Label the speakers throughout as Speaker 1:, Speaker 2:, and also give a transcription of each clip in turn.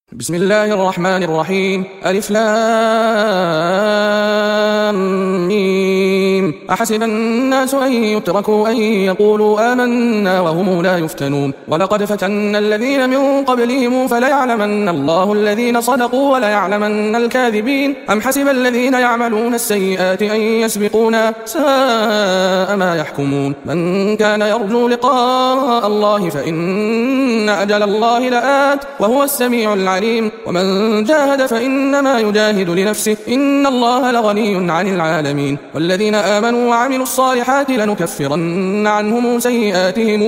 Speaker 1: بسم الله الرحمن الرحيم. ألف لام ميم. أحسب الناس أن يتركوا أن يقولوا آمنا وهم لا يفتنون ولقد فتنا الذين من قبلهم فليعلمن الله الذين صدقوا وليعلمن الكاذبين. أم حسب الذين يعملون السيئات أن يسبقونا ساء ما يحكمون. من كان يرجو لقاء الله فإن أجل الله لآت وهو السميع العليم. ومن جاهد فإنما يجاهد لنفسه إن الله لغني عن العالمين. والذين آمنوا وعملوا الصالحات لنكفرن عنهم سيئاتهم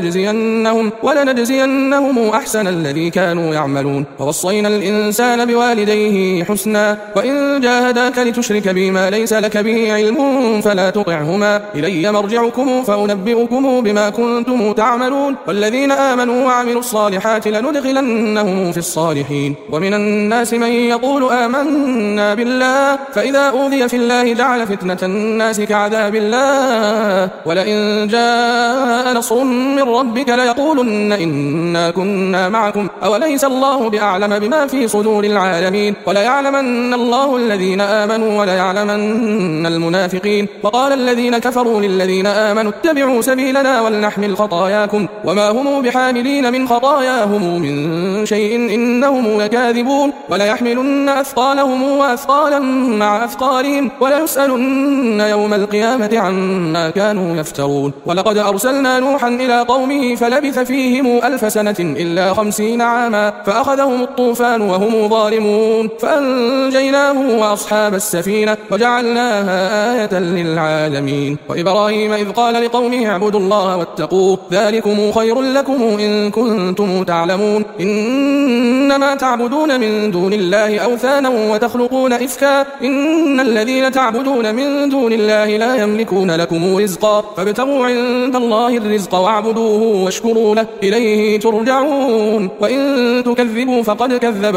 Speaker 1: ولنجزينهم أحسن الذي كانوا يعملون. ووصينا الإنسان بوالديه حسنا وإن جاهداك لتشرك بي ما ليس لك به علم فلا تطعهما إلي مرجعكم فأنبئكم بما كنتم تعملون. والذين آمنوا وعملوا الصالحات لندخلنهم في الصالحين. ومن الناس من يقول آمنا بالله فإذا أوذي في الله جعل فتنة الناس كعذاب الله ولئن جاء نصر من ربك ليقولن إنا كنا معكم أوليس الله بأعلم بما في صدور العالمين. وليعلمن الله الذين آمنوا وليعلمن المنافقين. وقال الذين كفروا للذين آمنوا اتبعوا سبيلنا ولنحمل خطاياكم وما هم بحاملين من خطاياهم من شيء إنهم لكاذبون. وليحملن أثقالهم وأثقالا مع أثقالهم وليسألن يوم القيامة عما كانوا يفترون. ولقد أرسلنا نوحا إلى قومه فلبث فيهم 1000 سنة إلا 50 عاما فأخذهم الطوفان وهم ظالمون فأنجيناه وأصحاب السفينة وجعلناها آية للعالمين. وإبراهيم إذ قال لقومه اعبدوا الله واتقوه ذلكم خير لكم إن كنتم تعلمون. إنما تعبدون من دون الله أوثانا وتخلقون إفكا إن الذين تعبدون من دون الله لا يملكون لكم رزقا فابتغوا عند الله الرزق واعبدوه واشكروا له إليه ترجعون. وإن تكذبوا فقد كذب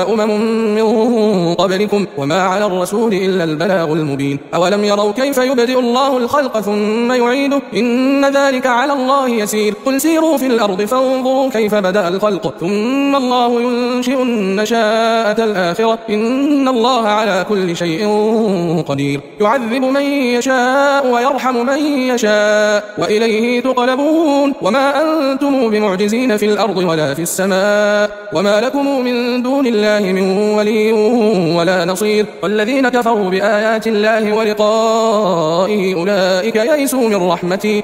Speaker 1: من قبلكم وما على الرسول إلا البلاغ المبين. أولم يروا كيف يبدئ الله الخلق ثم يعيده إن ذلك على الله يسير. قل سيروا في الأرض فانظروا كيف بدأ الخلق ثم الله ينشئ النشاءة الآخرة إن الله على كل شيء قدير. يعذب من يشاء ويرحم من يشاء وإليه تقلبون. وما أنتم بمعجزين في الأرض ولا في السماء وما لكم من دون الله من ولي ولا نصير. والذين كفروا بآيات الله ولقائه أولئك يئسوا من رحمتي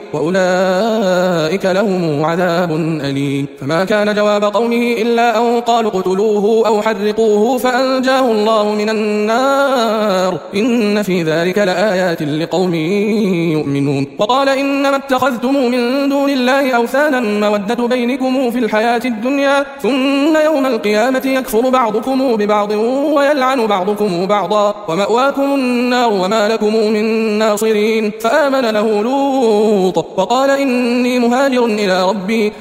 Speaker 1: وأولئك لهم عذاب أليم. فما كان جواب قومه إلا أن قالوا اقتلوه أو حرقوه فأنجاه الله من النار إن في ذلك لآيات لقوم يؤمنون. وقال إنما اتخذتم من دون الله أوثانا مودة بينكم في الحياة الدنيا ثم يوم القيامة يكفر بعضكم ببعض ويلعن بعضكم بعضا ومأواكم النار وما لكم من ناصرين. فآمن له لوط وقال إني مهاجر إلى ربي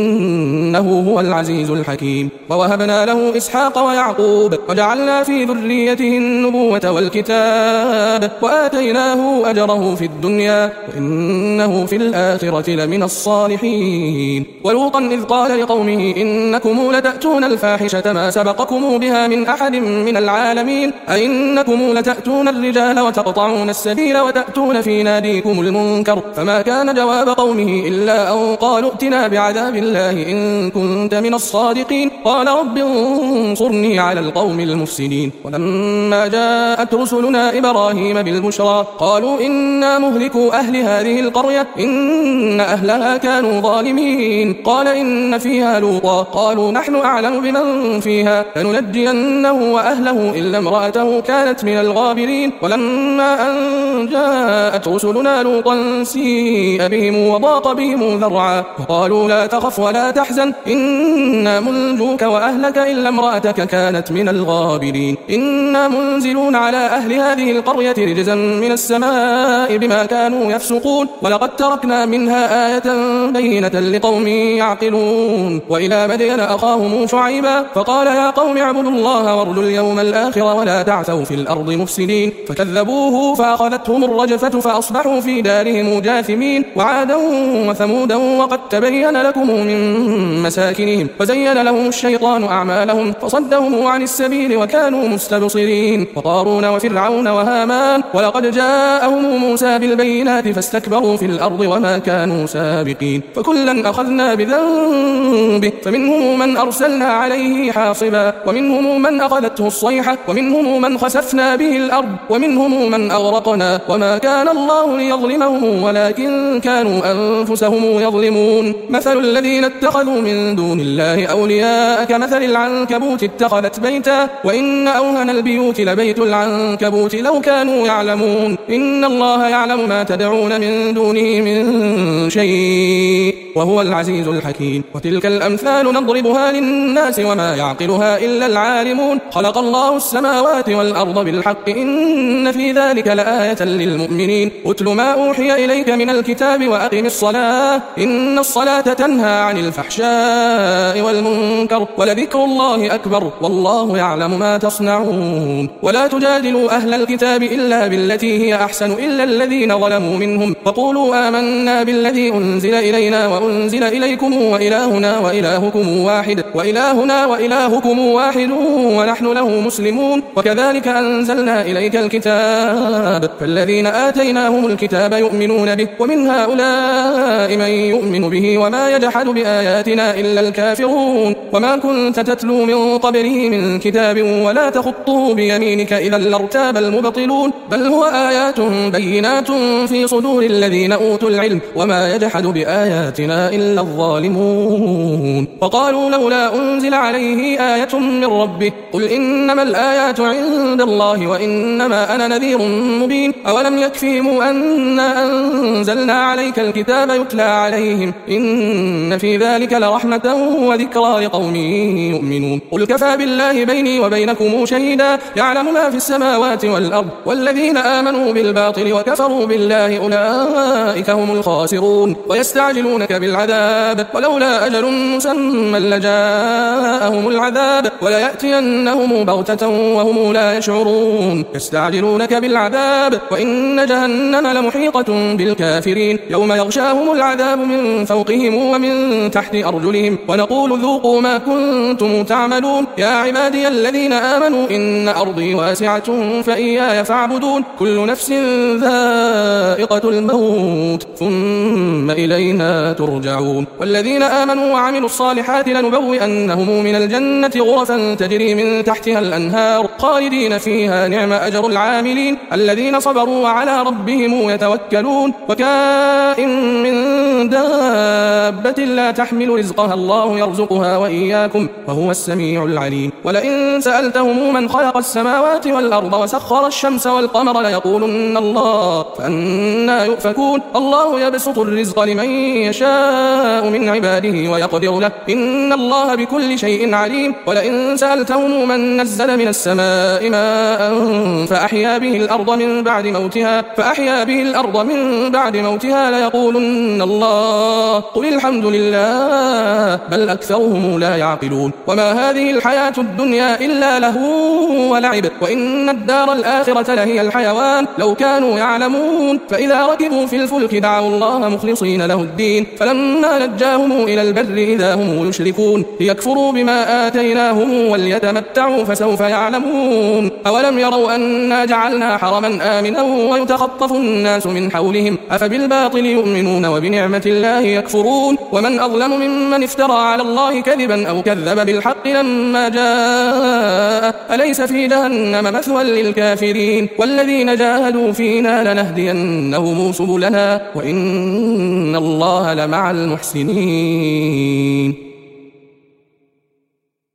Speaker 1: إنه هو العزيز الحكيم. ووهبنا له إسحاق ويعقوب وجعلنا في ذريته النبوة والكتاب وآتيناه أجره في الدنيا وإنه في الآخرة لمن الصالحين. ولوطا إذ قال لقومه إنكم لتأتون الفاحشة ما سبقكم بها من أحد من العالمين أئنكم لتأتون الرجال وتقطعون السبيل وتأتون في ناديكم المنكر. فما كان جواب قومه إلا أن قالوا ائتنا بعذاب الله إن كنت من الصادقين. قال رب انصرني على القوم المفسدين. ولما جاءت رسلنا إبراهيم بالبشرى قالوا إنا مهلكوا أهل هذه القرية إن أهلها كانوا ظالمين. قال إن فيها لوطا قالوا نحن أعلم بمن فيها لننجينه وأهله إلا امرأته كانت من الغابرين. ولما أن جاءت رسلنا لوطا سيء بهم وضاق بهم ذرعا وقالوا لا تخف ولا تحزن إنا منجوك وأهلك إلا امرأتك كانت من الغابرين. إنا منزلون على أهل هذه القرية رجزا من السماء بما كانوا يفسقون. ولقد تركنا منها آية بينة لقوم يعقلون. وإلى مدين أخاهم شعيبا فقال يا قوم اعبدوا الله وارجوا اليوم الآخر ولا تعثوا في الأرض مفسدين. فكذبوه فأخذتهم الرجفة فأصبحوا في دارهم جاثمين. وعادا وثمودا وقد تبين لكم من مساكنهم وزين لهم الشيطان أعمالهم لهم فصدهم عن السبيل وكانوا مستبصرين. وقارون وفرعون وهامان ولقد جاءهم موسى بالبينات فاستكبروا في الأرض وما كانوا سابقين. فكلا أخذنا بذنبه فمنهم من أرسلنا عليه حاصبا ومنهم من أخذته الصيحة ومنهم من خسفنا به الأرض ومنهم من أغرقنا وما كان الله ليظلمهم ولكن كانوا أنفسهم يظلمون. مثل الذين اتخذوا من دون الله أولياء كمثل العنكبوت اتخذت بيتا وإن أوهن البيوت لبيت العنكبوت لو كانوا يعلمون. إن الله يعلم ما تدعون من دونه من شيء وهو العزيز الحكيم. وتلك الأمثال نضربها للناس وما يعقلها إلا العالمون. خلق الله السماوات والأرض بالحق إن في ذلك لآية للمؤمنين. اتل ما أوحي إليك من الكتاب وأقم الصلاة إن الصلاة تنهى عن الفحشاء والمنكر ولذكر الله أكبر والله يعلم ما تصنعون. ولا تجادلوا أهل الكتاب إلا بالتي هي أحسن إلا الذين ظلموا منهم وقولوا آمنا بالذي أنزل إلينا وأنزل إليكم وإلهنا وإلهكم واحد ونحن له مسلمون. وكذلك أنزلنا إليك الكتاب فالذين آتيناهم الكتاب يؤمنون به ومن هؤلاء من يؤمن به وما يجحد بآياتنا إلا الكافرون. وما كنت تتلو من قبله من كتاب ولا تخطه بيمينك إذا لارتاب المبطلون بل هو آيات بينات في صدور الذين أوتوا العلم وما يجحد بآياتنا إلا الظالمون. وقالوا لولا أنزل عليه آية من ربه قل إنما الآيات عند الله وإنما أنا نذير مبين. أولم يكفيهم أنا أنزلنا عليك الكتاب يتلى عليهم إن في ذلك لرحمة وذكرى لقوم يؤمنون. قل كفى بالله بيني وبينكم شهيدا يعلم ما في السماوات والأرض والذين آمنوا بالباطل وكفروا بالله أولئك هم الخاسرون. ويستعجلونك بالعذاب ولولا أجل مسمى لجاءهم العذاب وليأتينهم بغتة وهم لا يشعرون. يستعجلونك بالعذاب وإن جهنم لمحيطة بالكافرين يوم يغشاهم العذاب من فوقهم ومن تحت أرجلهم ونقول ذوقوا ما كنتم تعملون. يا عبادي الذين آمنوا إن أرضي واسعة فإياي فاعبدون. كل نفس ذائقة الموت ثم إلينا ترجعون. والذين آمنوا وعملوا الصالحات لنبوئنهم من الجنة غرفا تجري من تحتها الأنهار خالدين فيها نعم أجر العاملين الذين صبروا وعلى ربهم يتوكلون. وكائن من دابة لا تحمل رزقها الله يرزقها وإياكم وهو السميع العليم. ولئن سألتهم من خلق السماوات والأرض وسخر الشمس والقمر ليقولن الله فأنا يؤفكون. الله يبسط الرزق لمن يشاء من عباده ويقدر له إن الله بكل شيء عليم. ولئن سألتهم من نزل من السماء ماء فأحيا به الأرض من بعد موتها ليقولن الله قل الحمد لله بل أكثرهم لا يعقلون. وما هذه الحياة الدنيا إلا لهو ولعب وإن الدار الآخرة لهي الحيوان لو كانوا يعلمون. فإذا ركبوا في الفلك دعوا الله مخلصين له الدين فلما نجاهم إلى البر إذا هم يشركون ليكفروا بما آتيناهم وليتمتعوا فسوف يعلمون. أولم يروا أنا جعلنا حرما آمنا ويتخطف الناس من حولهم أفبالباطل يؤمنون وبنعمة الله يكفرون. ومن أظلم ممن افترى على الله كذبا أو كذب بالحق لما جاء أليس في جهنم مثوى للكافرين. والذين جاهدوا فينا لنهدينهم سبلنا وإن الله لمع المحسنين.